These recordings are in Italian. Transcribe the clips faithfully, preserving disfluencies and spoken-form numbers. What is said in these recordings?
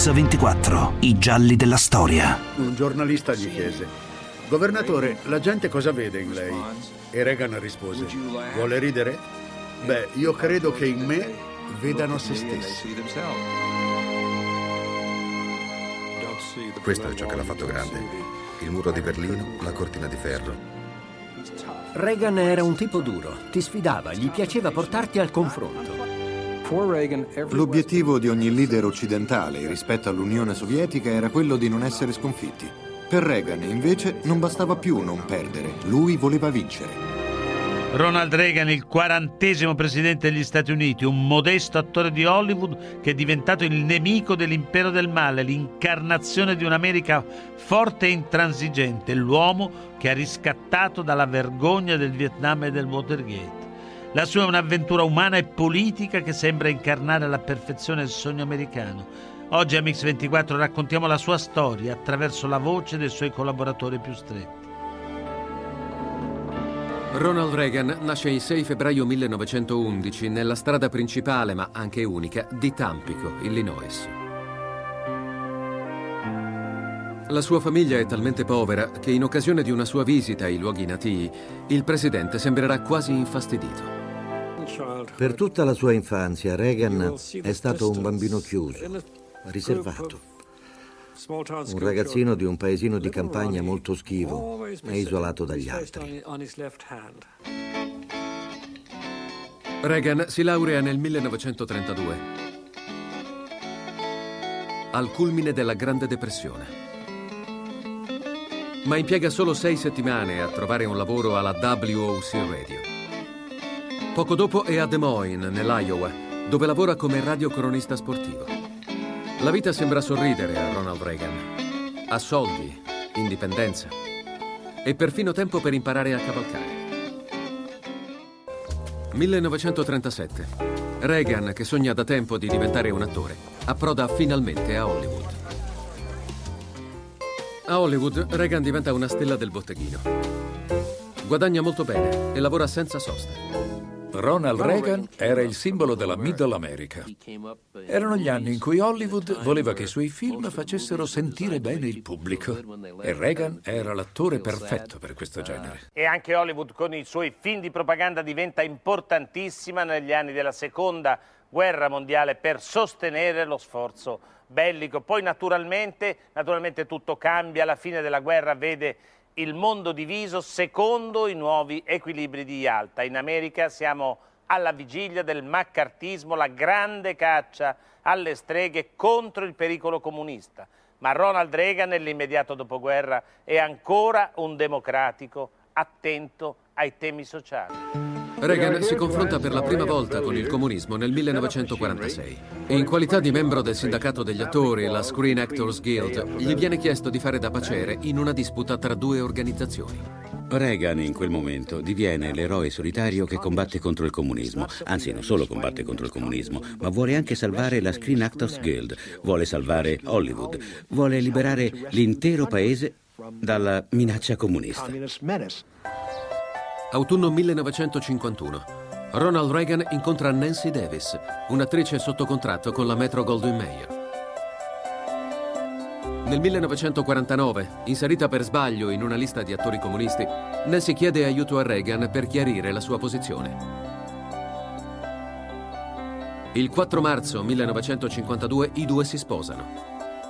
Mix ventiquattro, i gialli della storia. Un giornalista gli chiese: governatore, la gente cosa vede in lei? E Reagan rispose: vuole ridere? Beh, io credo che in me vedano se stessi. Questo è ciò che l'ha fatto grande. Il muro di Berlino, la cortina di ferro. Reagan era un tipo duro, ti sfidava, gli piaceva portarti al confronto. L'obiettivo di ogni leader occidentale rispetto all'Unione Sovietica era quello di non essere sconfitti. Per Reagan, invece, non bastava più non perdere, lui voleva vincere. Ronald Reagan, il quarantesimo presidente degli Stati Uniti, un modesto attore di Hollywood che è diventato il nemico dell'impero del male, l'incarnazione di un'America forte e intransigente, l'uomo che ha riscattato dalla vergogna del Vietnam e del Watergate. La sua è un'avventura umana e politica che sembra incarnare alla perfezione il sogno americano. Oggi a Mix ventiquattro raccontiamo la sua storia attraverso la voce dei suoi collaboratori più stretti. Ronald Reagan nasce il sei febbraio millenovecentoundici nella strada principale, ma anche unica, di Tampico, Illinois. La sua famiglia è talmente povera che in occasione di una sua visita ai luoghi natii, il presidente sembrerà quasi infastidito. Per tutta la sua infanzia, Reagan è stato un bambino chiuso, riservato. Un ragazzino di un paesino di campagna molto schivo e isolato dagli altri. Reagan si laurea nel millenovecentotrentadue, al culmine della Grande Depressione. Ma impiega solo sei settimane a trovare un lavoro alla W O C Radio. Poco dopo è a Des Moines, nell'Iowa, dove lavora come radiocronista sportivo. La vita sembra sorridere a Ronald Reagan. Ha soldi, indipendenza e perfino tempo per imparare a cavalcare. millenovecentotrentasette. Reagan, che sogna da tempo di diventare un attore, approda finalmente a Hollywood. A Hollywood, Reagan diventa una stella del botteghino. Guadagna molto bene e lavora senza sosta. Ronald Reagan era il simbolo della Middle America. Erano gli anni in cui Hollywood voleva che i suoi film facessero sentire bene il pubblico e Reagan era l'attore perfetto per questo genere. E anche Hollywood con i suoi film di propaganda diventa importantissima negli anni della seconda guerra mondiale per sostenere lo sforzo bellico. Poi naturalmente, naturalmente tutto cambia, la fine della guerra vede il mondo diviso secondo i nuovi equilibri di Yalta. In America siamo alla vigilia del maccartismo, la grande caccia alle streghe contro il pericolo comunista. Ma Ronald Reagan nell'immediato dopoguerra è ancora un democratico attento ai temi sociali. Reagan si confronta per la prima volta con il comunismo nel millenovecentoquarantasei e in qualità di membro del sindacato degli attori, la Screen Actors Guild, gli viene chiesto di fare da paciere in una disputa tra due organizzazioni. Reagan in quel momento diviene l'eroe solitario che combatte contro il comunismo, anzi non solo combatte contro il comunismo, ma vuole anche salvare la Screen Actors Guild, vuole salvare Hollywood, vuole liberare l'intero paese dalla minaccia comunista. Autunno millenovecentocinquantuno. Ronald Reagan incontra Nancy Davis, un'attrice sotto contratto con la Metro-Goldwyn-Mayer. Nel millenovecentoquarantanove, inserita per sbaglio in una lista di attori comunisti, Nancy chiede aiuto a Reagan per chiarire la sua posizione. Il quattro marzo millenovecentocinquantadue i due si sposano.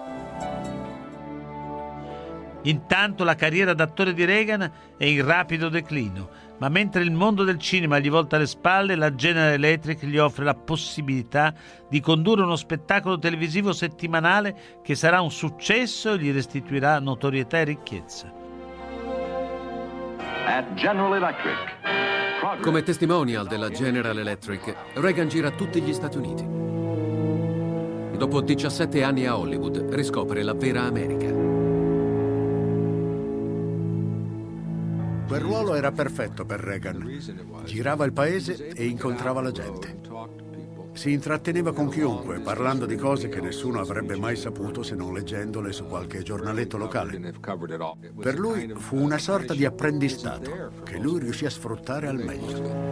Intanto la carriera d'attore di Reagan è in rapido declino, ma mentre il mondo del cinema gli volta le spalle, la General Electric gli offre la possibilità di condurre uno spettacolo televisivo settimanale che sarà un successo e gli restituirà notorietà e ricchezza. At General Electric. Come testimonial della General Electric, Reagan gira tutti gli Stati Uniti. Dopo diciassette anni a Hollywood, riscopre la vera America. Quel ruolo era perfetto per Reagan. Girava il paese e incontrava la gente. Si intratteneva con chiunque, parlando di cose che nessuno avrebbe mai saputo se non leggendole su qualche giornaletto locale. Per lui fu una sorta di apprendistato che lui riuscì a sfruttare al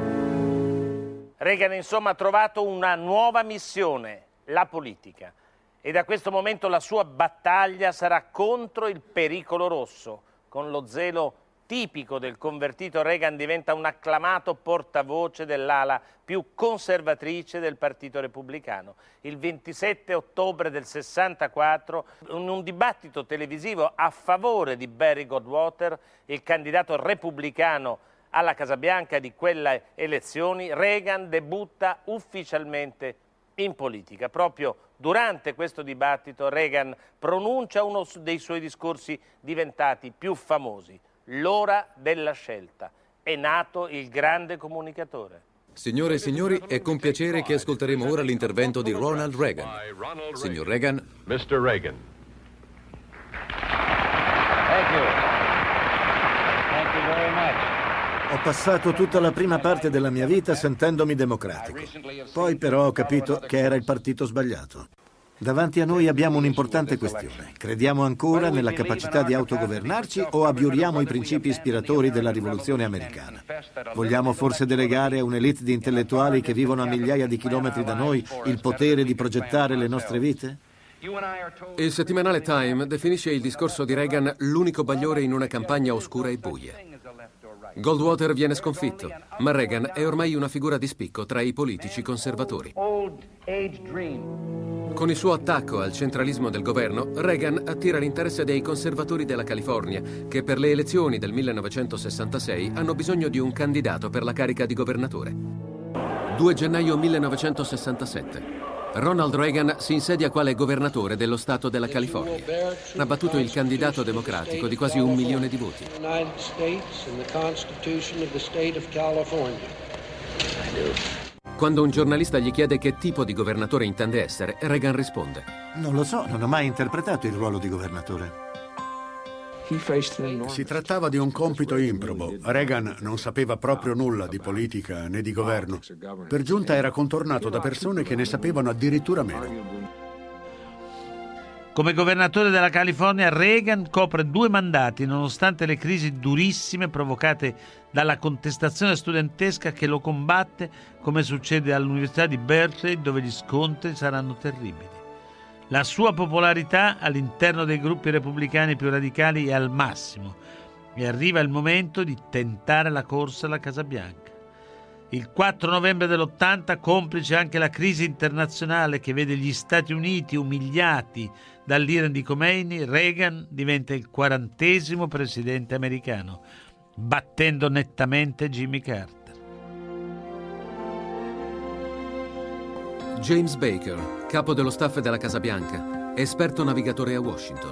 meglio. Reagan, insomma, ha trovato una nuova missione, la politica. E da questo momento la sua battaglia sarà contro il pericolo rosso. Con lo zelo tipico del convertito, Reagan diventa un acclamato portavoce dell'ala più conservatrice del Partito Repubblicano. Il ventisette ottobre del sessantaquattro, in un dibattito televisivo a favore di Barry Goldwater, il candidato repubblicano alla Casa Bianca di quelle elezioni, Reagan debutta ufficialmente in politica. Proprio durante questo dibattito Reagan pronuncia uno dei suoi discorsi diventati più famosi: l'ora della scelta. È nato il grande comunicatore. Signore e signori, è con piacere che ascolteremo ora l'intervento di Ronald Reagan. Signor Reagan. mister Reagan. Thank you. Thank you very much. Ho passato tutta la prima parte della mia vita sentendomi democratico. Poi però ho capito che era il partito sbagliato. Davanti a noi abbiamo un'importante questione. Crediamo ancora nella capacità di autogovernarci o abiuriamo i principi ispiratori della rivoluzione americana? Vogliamo forse delegare a un'elite di intellettuali che vivono a migliaia di chilometri da noi il potere di progettare le nostre vite? Il settimanale Time definisce il discorso di Reagan l'unico bagliore in una campagna oscura e buia. Goldwater viene sconfitto, ma Reagan è ormai una figura di spicco tra i politici conservatori. Con il suo attacco al centralismo del governo, Reagan attira l'interesse dei conservatori della California, che per le elezioni del millenovecentosessantasei hanno bisogno di un candidato per la carica di governatore. due gennaio millenovecentosessantasette. Ronald Reagan si insedia quale governatore dello Stato della California. Ha battuto il candidato democratico di quasi un milione di voti. Quando un giornalista gli chiede che tipo di governatore intende essere, Reagan risponde: Non lo so, non ho mai interpretato il ruolo di governatore. Si trattava di un compito improbo. Reagan non sapeva proprio nulla di politica né di governo. Per giunta era contornato da persone che ne sapevano addirittura meno. Come governatore della California, Reagan copre due mandati nonostante le crisi durissime provocate dalla contestazione studentesca che lo combatte, come succede all'Università di Berkeley, dove gli scontri saranno terribili. La sua popolarità all'interno dei gruppi repubblicani più radicali è al massimo e arriva il momento di tentare la corsa alla Casa Bianca. Il quattro novembre dell'ottanta, complice anche la crisi internazionale che vede gli Stati Uniti umiliati dall'Iran di Khomeini, Reagan diventa il quarantesimo presidente americano, battendo nettamente Jimmy Carter. James Baker, capo dello staff della Casa Bianca, esperto navigatore a Washington.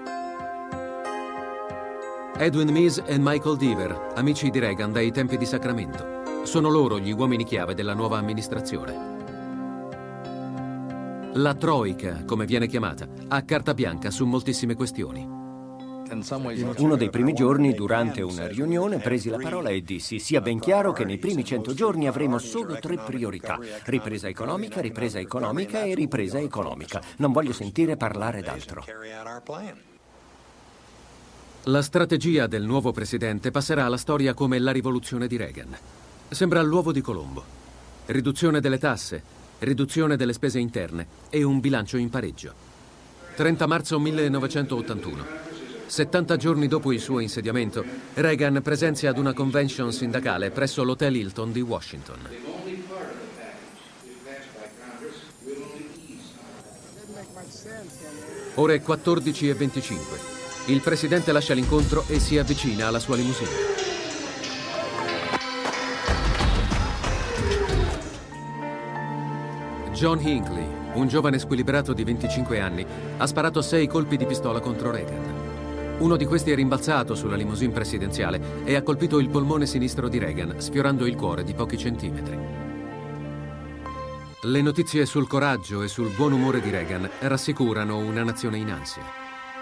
Edwin Meese e Michael Deaver, amici di Reagan dai tempi di Sacramento. Sono loro gli uomini chiave della nuova amministrazione. La Troika, come viene chiamata, ha carta bianca su moltissime questioni. Uno dei primi giorni, durante una riunione, presi la parola e dissi: sia ben chiaro che nei primi cento giorni avremo solo tre priorità: ripresa economica, ripresa economica e ripresa economica. Non voglio sentire parlare d'altro. La strategia del nuovo presidente passerà alla storia come la rivoluzione di Reagan. Sembra l'uovo di Colombo. Riduzione delle tasse, riduzione delle spese interne e un bilancio in pareggio. trenta marzo millenovecentottantuno. settanta giorni dopo il suo insediamento, Reagan presenzia ad una convention sindacale presso l'Hotel Hilton di Washington. Ore quattordici e venticinque. Il presidente lascia l'incontro e si avvicina alla sua limousine. John Hinckley, un giovane squilibrato di venticinque anni, ha sparato sei colpi di pistola contro Reagan. Uno di questi è rimbalzato sulla limousine presidenziale e ha colpito il polmone sinistro di Reagan, sfiorando il cuore di pochi centimetri. Le notizie sul coraggio e sul buon umore di Reagan rassicurano una nazione in ansia.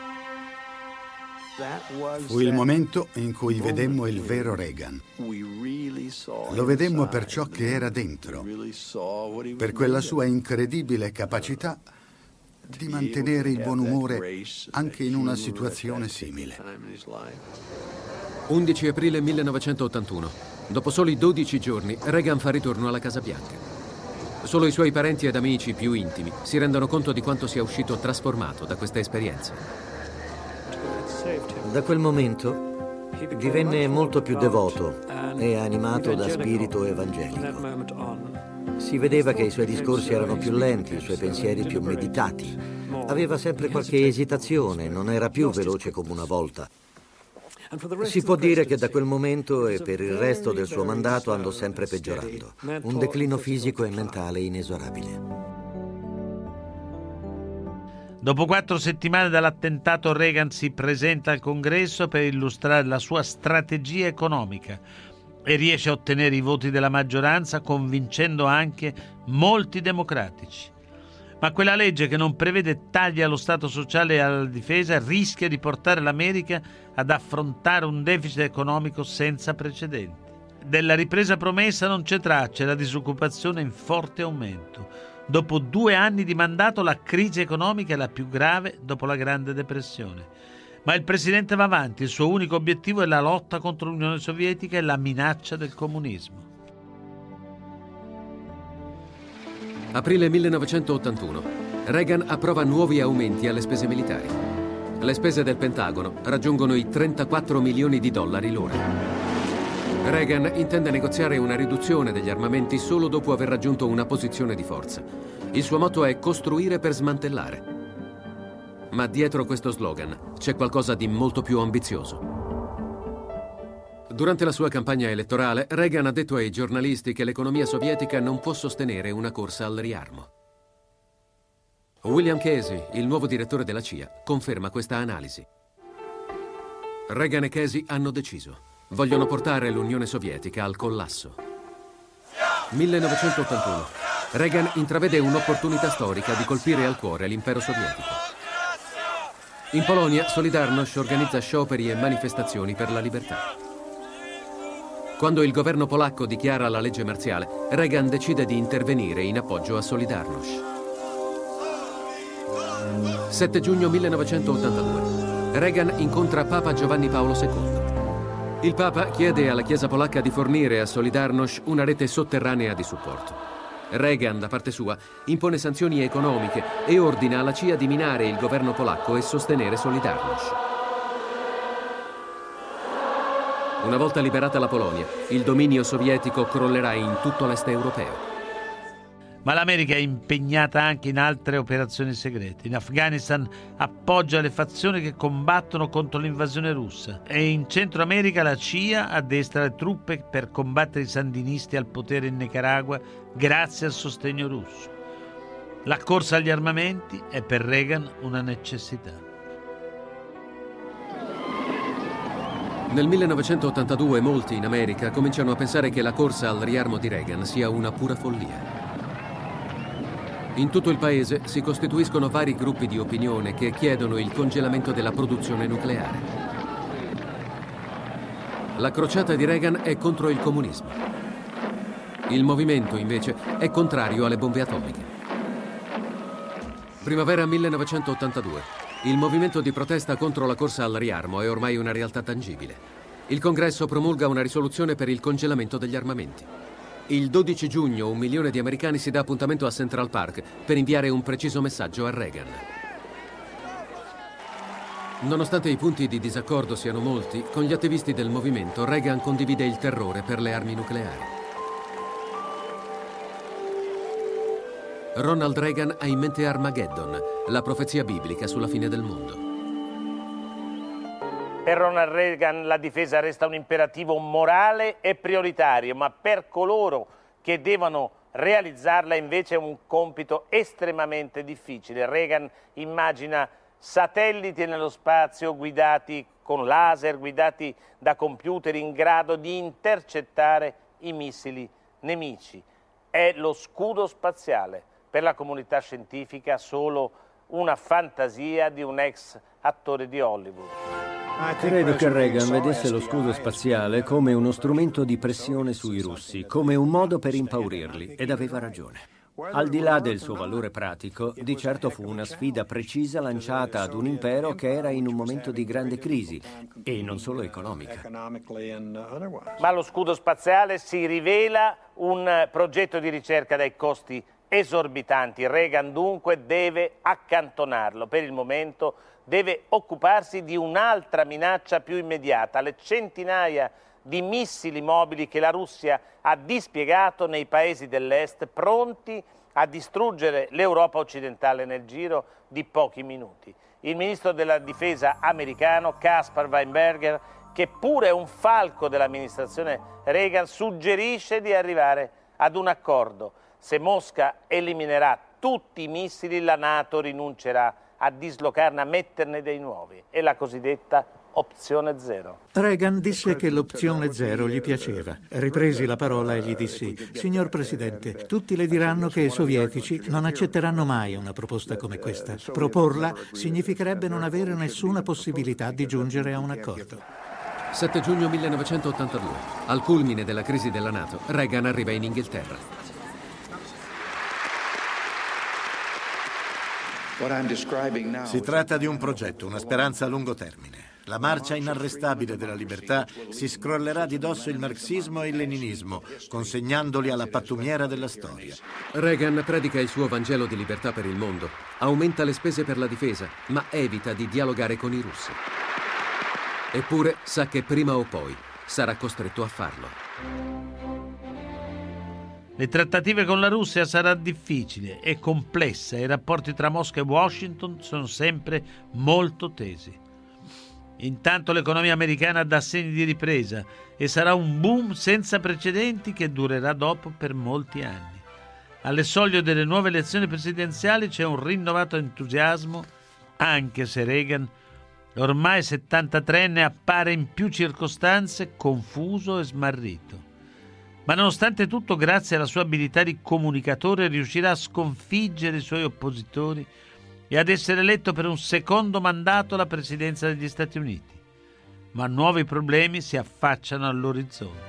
Fu il momento in cui vedemmo il vero Reagan. Lo vedemmo per ciò che era dentro, per quella sua incredibile capacità di mantenere il buon umore anche in una situazione simile. undici aprile millenovecentottantuno. Dopo soli dodici giorni, Reagan fa ritorno alla Casa Bianca. Solo i suoi parenti ed amici più intimi si rendono conto di quanto sia uscito trasformato da questa esperienza. Da quel momento divenne molto più devoto e animato da spirito evangelico. Si vedeva che i suoi discorsi erano più lenti, i suoi pensieri più meditati. Aveva sempre qualche esitazione, non era più veloce come una volta. Si può dire che da quel momento e per il resto del suo mandato andò sempre peggiorando. Un declino fisico e mentale inesorabile. Dopo quattro settimane dall'attentato, Reagan si presenta al Congresso per illustrare la sua strategia economica e riesce a ottenere i voti della maggioranza, convincendo anche molti democratici. Ma quella legge che non prevede tagli allo Stato sociale e alla difesa rischia di portare l'America ad affrontare un deficit economico senza precedenti. Della ripresa promessa non c'è traccia e la disoccupazione è in forte aumento. Dopo due anni di mandato la crisi economica è la più grave dopo la Grande Depressione. Ma il presidente va avanti, il suo unico obiettivo è la lotta contro l'Unione Sovietica e la minaccia del comunismo. Aprile millenovecentottantuno. Reagan approva nuovi aumenti alle spese militari. Le spese del Pentagono raggiungono i trentaquattro milioni di dollari l'ora. Reagan intende negoziare una riduzione degli armamenti solo dopo aver raggiunto una posizione di forza. Il suo motto è costruire per smantellare. Ma dietro questo slogan c'è qualcosa di molto più ambizioso. Durante la sua campagna elettorale, Reagan ha detto ai giornalisti che l'economia sovietica non può sostenere una corsa al riarmo. William Casey, il nuovo direttore della C I A, conferma questa analisi. Reagan e Casey hanno deciso. Vogliono portare l'Unione Sovietica al collasso. millenovecentottantuno. Reagan intravede un'opportunità storica di colpire al cuore l'impero sovietico. In Polonia, Solidarność organizza scioperi e manifestazioni per la libertà. Quando il governo polacco dichiara la legge marziale, Reagan decide di intervenire in appoggio a Solidarność. sette giugno millenovecentoottantadue. Reagan incontra Papa Giovanni Paolo secondo. Il Papa chiede alla Chiesa polacca di fornire a Solidarność una rete sotterranea di supporto. Reagan, da parte sua, impone sanzioni economiche e ordina alla C I A di minare il governo polacco e sostenere Solidarność. Una volta liberata la Polonia, il dominio sovietico crollerà in tutto l'est europeo. Ma l'America è impegnata anche in altre operazioni segrete. In Afghanistan appoggia le fazioni che combattono contro l'invasione russa e in Centro America la C I A addestra le truppe per combattere i sandinisti al potere in Nicaragua grazie al sostegno russo. La corsa agli armamenti è per Reagan una necessità. Nel millenovecentottantadue molti in America cominciano a pensare che la corsa al riarmo di Reagan sia una pura follia. In tutto il paese si costituiscono vari gruppi di opinione che chiedono il congelamento della produzione nucleare. La crociata di Reagan è contro il comunismo. Il movimento, invece, è contrario alle bombe atomiche. Primavera millenovecentottantadue. Il movimento di protesta contro la corsa al riarmo è ormai una realtà tangibile. Il Congresso promulga una risoluzione per il congelamento degli armamenti. Il dodici giugno un milione di americani si dà appuntamento a Central Park per inviare un preciso messaggio a Reagan. Nonostante i punti di disaccordo siano molti, con gli attivisti del movimento Reagan condivide il terrore per le armi nucleari. Ronald Reagan ha in mente Armageddon, la profezia biblica sulla fine del mondo. Per Ronald Reagan la difesa resta un imperativo morale e prioritario, ma per coloro che devono realizzarla invece è un compito estremamente difficile. Reagan immagina satelliti nello spazio guidati con laser, guidati da computer in grado di intercettare i missili nemici. È lo scudo spaziale. Per la comunità scientifica solo una fantasia di un ex attore di Hollywood. Credo che Reagan vedesse lo scudo spaziale come uno strumento di pressione sui russi, come un modo per impaurirli, ed aveva ragione. Al di là del suo valore pratico, di certo fu una sfida precisa lanciata ad un impero che era in un momento di grande crisi, e non solo economica. Ma lo scudo spaziale si rivela un progetto di ricerca dai costi esorbitanti. Reagan dunque deve accantonarlo. Per il momento deve occuparsi di un'altra minaccia più immediata, le centinaia di missili mobili che la Russia ha dispiegato nei paesi dell'Est, pronti a distruggere l'Europa occidentale nel giro di pochi minuti. Il ministro della difesa americano, Caspar Weinberger, che pure è un falco dell'amministrazione Reagan, suggerisce di arrivare ad un accordo. Se Mosca eliminerà tutti i missili, la NATO rinuncerà a dislocarne, a metterne dei nuovi. È la cosiddetta opzione zero. Reagan disse che l'opzione zero gli piaceva. Ripresi la parola e gli dissi: signor Presidente, tutti le diranno che i sovietici non accetteranno mai una proposta come questa. Proporla significherebbe non avere nessuna possibilità di giungere a un accordo. sette giugno millenovecentottantadue. Al culmine della crisi della NATO, Reagan arriva in Inghilterra. Si tratta di un progetto, una speranza a lungo termine. La marcia inarrestabile della libertà si scrollerà di dosso il marxismo e il leninismo, consegnandoli alla pattumiera della storia. Reagan predica il suo Vangelo di libertà per il mondo, aumenta le spese per la difesa, ma evita di dialogare con i russi. Eppure sa che prima o poi sarà costretto a farlo. Le trattative con la Russia sarà difficile e complessa e i rapporti tra Mosca e Washington sono sempre molto tesi. Intanto l'economia americana dà segni di ripresa e sarà un boom senza precedenti che durerà dopo per molti anni. Alle soglie delle nuove elezioni presidenziali c'è un rinnovato entusiasmo, anche se Reagan, ormai settantatreenne, appare in più circostanze confuso e smarrito. Ma nonostante tutto, grazie alla sua abilità di comunicatore, riuscirà a sconfiggere i suoi oppositori e ad essere eletto per un secondo mandato alla presidenza degli Stati Uniti. Ma nuovi problemi si affacciano all'orizzonte.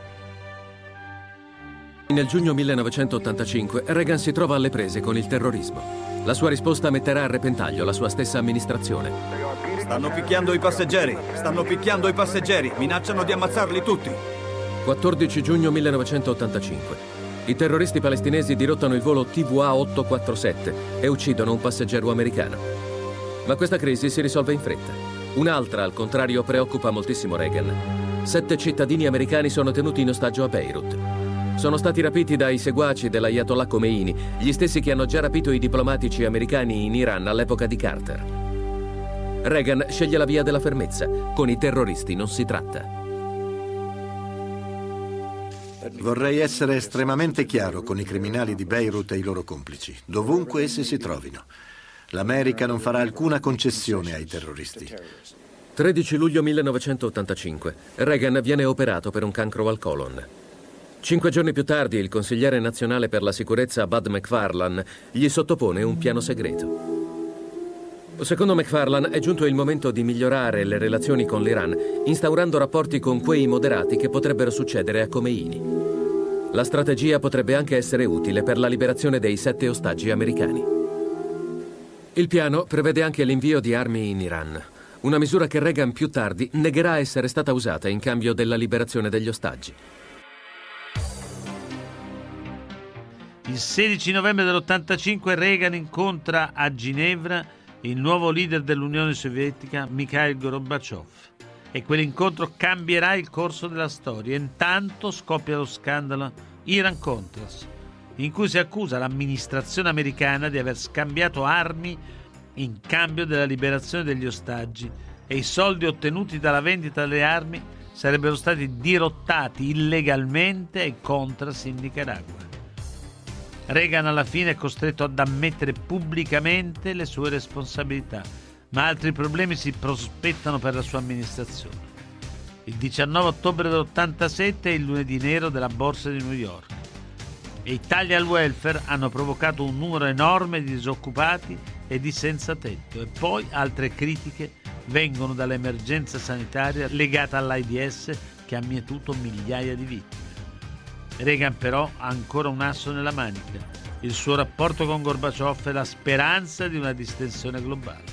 Nel giugno millenovecentottantacinque Reagan si trova alle prese con il terrorismo. La sua risposta metterà a repentaglio la sua stessa amministrazione. Stanno picchiando i passeggeri, stanno picchiando i passeggeri, minacciano di ammazzarli tutti. quattordici giugno millenovecentottantacinque. I terroristi palestinesi dirottano il volo T V A ottocentoquarantasette e uccidono un passeggero americano. Ma questa crisi si risolve in fretta. Un'altra, al contrario, preoccupa moltissimo Reagan. Sette cittadini americani sono tenuti in ostaggio a Beirut. Sono stati rapiti dai seguaci dell'Ayatollah Khomeini, gli stessi che hanno già rapito i diplomatici americani in Iran all'epoca di Carter. Reagan sceglie la via della fermezza. Con i terroristi non si tratta. Vorrei essere estremamente chiaro con i criminali di Beirut e i loro complici, dovunque essi si trovino. L'America non farà alcuna concessione ai terroristi. tredici luglio millenovecentottantacinque. Reagan viene operato per un cancro al colon. Cinque giorni più tardi il consigliere nazionale per la sicurezza Bud McFarlane gli sottopone un piano segreto. Secondo McFarlane è giunto il momento di migliorare le relazioni con l'Iran, instaurando rapporti con quei moderati che potrebbero succedere a Khomeini. La strategia potrebbe anche essere utile per la liberazione dei sette ostaggi americani. Il piano prevede anche l'invio di armi in Iran, una misura che Reagan più tardi negherà essere stata usata in cambio della liberazione degli ostaggi. Il sedici novembre dell'ottantacinque Reagan incontra a Ginevra il nuovo leader dell'Unione Sovietica, Mikhail Gorbaciov. E quell'incontro cambierà il corso della storia. Intanto scoppia lo scandalo Iran-Contras, in cui si accusa l'amministrazione americana di aver scambiato armi in cambio della liberazione degli ostaggi e i soldi ottenuti dalla vendita delle armi sarebbero stati dirottati illegalmente ai Contras in Nicaragua. Reagan alla fine è costretto ad ammettere pubblicamente le sue responsabilità, ma altri problemi si prospettano per la sua amministrazione. Il diciannove ottobre dell'ottantasette è il lunedì nero della borsa di New York e i tagli al welfare hanno provocato un numero enorme di disoccupati e di senza tetto, e poi altre critiche vengono dall'emergenza sanitaria legata all'AIDS che ha mietuto migliaia di vittime. Reagan però ha ancora un asso nella manica. Il suo rapporto con Gorbaciov è la speranza di una distensione globale.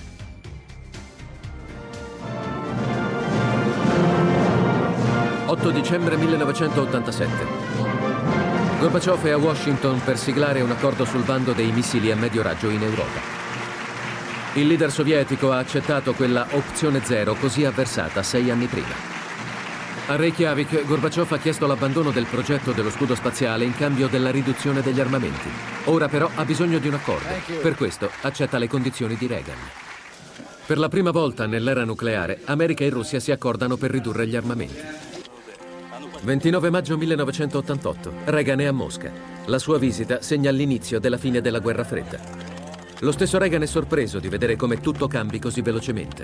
otto dicembre millenovecentottantasette. Gorbaciov è a Washington per siglare un accordo sul bando dei missili a medio raggio in Europa. Il leader sovietico ha accettato quella opzione zero così avversata sei anni prima. A Reykjavik, Gorbaciov ha chiesto l'abbandono del progetto dello scudo spaziale in cambio della riduzione degli armamenti. Ora però ha bisogno di un accordo. Per questo accetta le condizioni di Reagan. Per la prima volta nell'era nucleare, America e Russia si accordano per ridurre gli armamenti. ventinove maggio millenovecentottantotto. Reagan è a Mosca. La sua visita segna l'inizio della fine della guerra fredda. Lo stesso Reagan è sorpreso di vedere come tutto cambi così velocemente.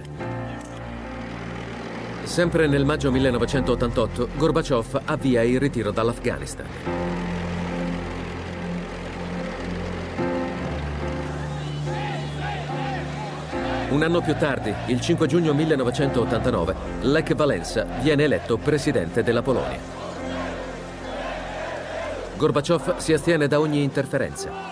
Sempre nel maggio millenovecentottantotto, Gorbaciov avvia il ritiro dall'Afghanistan. Un anno più tardi, il cinque giugno millenovecentottantanove, Lech Walesa viene eletto presidente della Polonia. Gorbaciov si astiene da ogni interferenza.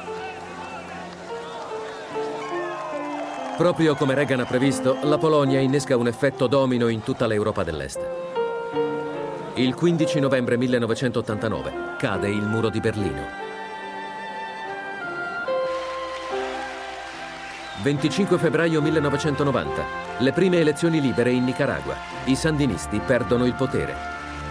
Proprio come Reagan ha previsto, la Polonia innesca un effetto domino in tutta l'Europa dell'Est. Il quindici novembre millenovecentottantanove cade il muro di Berlino. venticinque febbraio millenovecentonovanta. Le prime elezioni libere in Nicaragua. I sandinisti perdono il potere.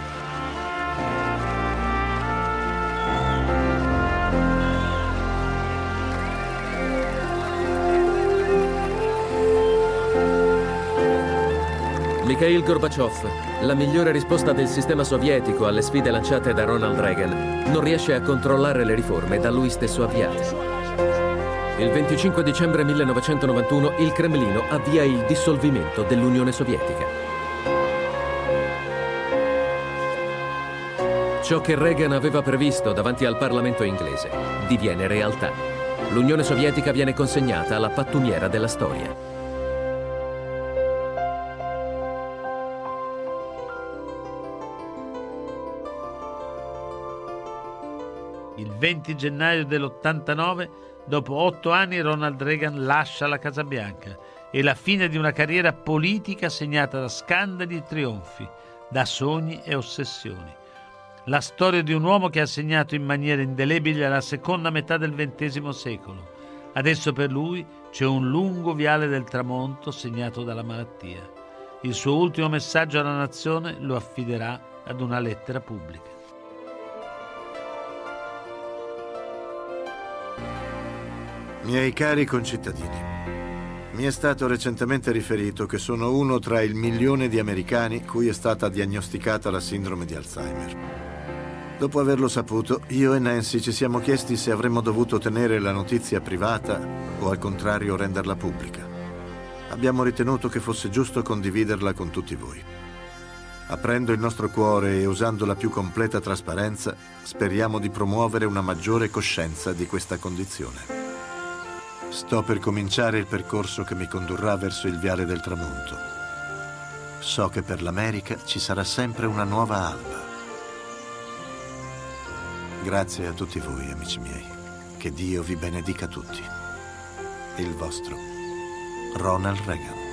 Mikhail Gorbaciov, la migliore risposta del sistema sovietico alle sfide lanciate da Ronald Reagan, non riesce a controllare le riforme da lui stesso avviate. Il venticinque dicembre millenovecentonovantuno il Cremlino avvia il dissolvimento dell'Unione Sovietica. Ciò che Reagan aveva previsto davanti al Parlamento inglese diviene realtà. L'Unione Sovietica viene consegnata alla pattumiera della storia. Il venti gennaio dell'ottantanove, dopo otto anni, Ronald Reagan lascia la Casa Bianca e la fine di una carriera politica segnata da scandali e trionfi, da sogni e ossessioni. La storia di un uomo che ha segnato in maniera indelebile la seconda metà del ventesimo secolo. Adesso per lui c'è un lungo viale del tramonto segnato dalla malattia. Il suo ultimo messaggio alla nazione lo affiderà ad una lettera pubblica. Miei cari concittadini, mi è stato recentemente riferito che sono uno tra il milione di americani cui è stata diagnosticata la sindrome di Alzheimer. Dopo averlo saputo, io e Nancy ci siamo chiesti se avremmo dovuto tenere la notizia privata o al contrario renderla pubblica. Abbiamo ritenuto che fosse giusto condividerla con tutti voi. Aprendo il nostro cuore e usando la più completa trasparenza, speriamo di promuovere una maggiore coscienza di questa condizione. Sto per cominciare il percorso che mi condurrà verso il viale del tramonto. So che per l'America ci sarà sempre una nuova alba. Grazie a tutti voi, amici miei. Che Dio vi benedica tutti. Il vostro Ronald Reagan.